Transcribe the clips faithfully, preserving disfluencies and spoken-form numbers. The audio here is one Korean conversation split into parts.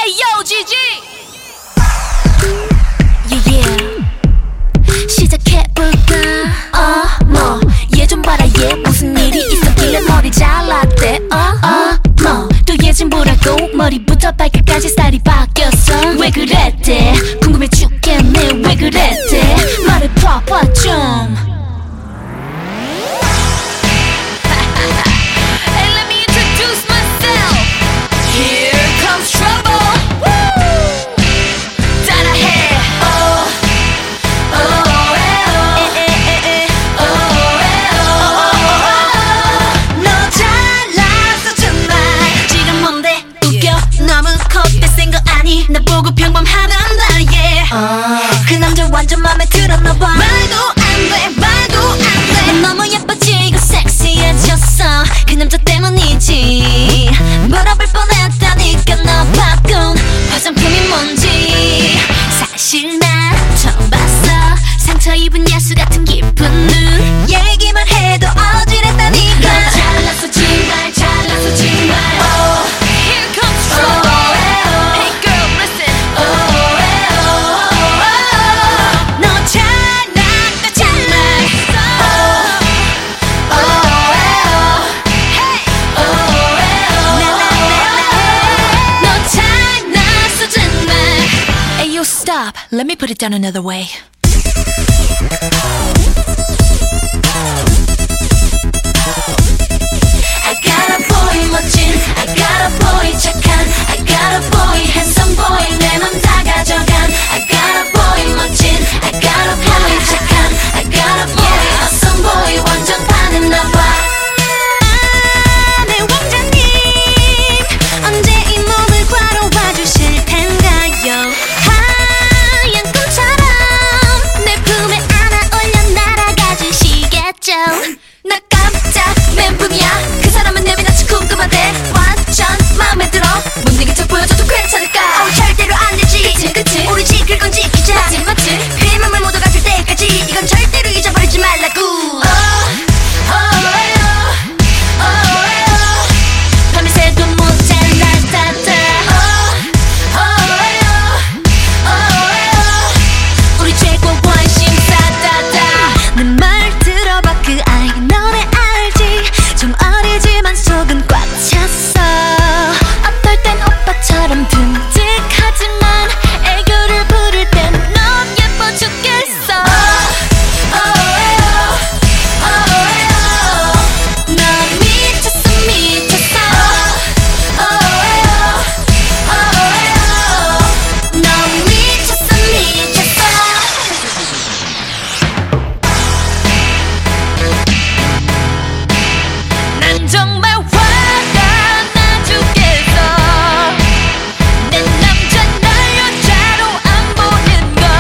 Ayo 지지 yeah, yeah. 시작해볼까 어머 얘 좀 봐라 얘 무슨 일이 있었길래 머리 잘랐대 어머 또 얘 좀 보라고 머리부터 발끝까지 스타일이 바뀌었어 왜 그랬대 궁금해 죽겠네 왜 그랬대 말해봐봐 좀 나 보고 평범하단다 yeah uh. 그 남자 완전 맘에 들었나봐 말도 안돼 말도 안돼 넌 너무 예뻐지고 섹시해졌어 그 남자 때문이지 물어볼 뻔했다니까 너 바꾼 화장품이 뭔지 사실 난 처음 봤어 상처 입은 야수 같은 기쁜 눈 얘기만 해도 어지럽다니까 너 잘났어 정말 잘났어 정말 oh. Here comes trouble oh. Stop. Let me put it down another way. I got a boy 멋진 I got a boy 착한 I got a boy handsome boy 내 맘 다 가져간 I got a boy 멋진 I got a boy 착한 I got a boy awesome boy 완전 반했나봐 아, 내 왕자님 언제 이 몸을 과로 봐주실 텐가요 나 깜짝 멘붕이야 그 사람은 내 빛나치 궁금한데 완전 마음에 들어 못 이긴 척 보여줘도 괜찮을까 어, 절대로 안 되지 그치 그치 우리 지킬 건 지키자 맞지 맞지 그 맘을 모두 가질 때까지 이건 절대로 잊어버리지 말라고 oh, oh, oh, oh, 밤새도 모자라다다 oh, oh, oh, oh, 우리 최고 관심사다다 내 말 들어봐 그 아이 너네 알지 좀 어리지만 속은 꽉 찼어 어떨 땐 오빠처럼 듬직하지만 애교를 부릴 땐 넌 예뻐 죽겠어 oh, oh, oh, oh, oh. 넌 미쳤어 미쳤어 oh, oh, oh, oh. 넌 미쳤어 미쳤어 난 정말 화가 나 죽겠어 내 남자 날 여자로 안 보는 걸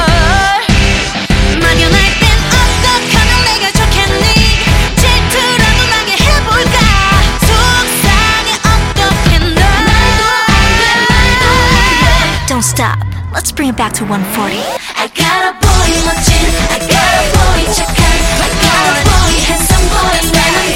막연할 땐 어떡하면 내가 좋겠니 질투라도 나게 해볼까 속상해 어떡해 너 Don't stop, let's bring it back to one forty I got a boy 멋진 I got a boy 착한 I got a boy handsome boy 내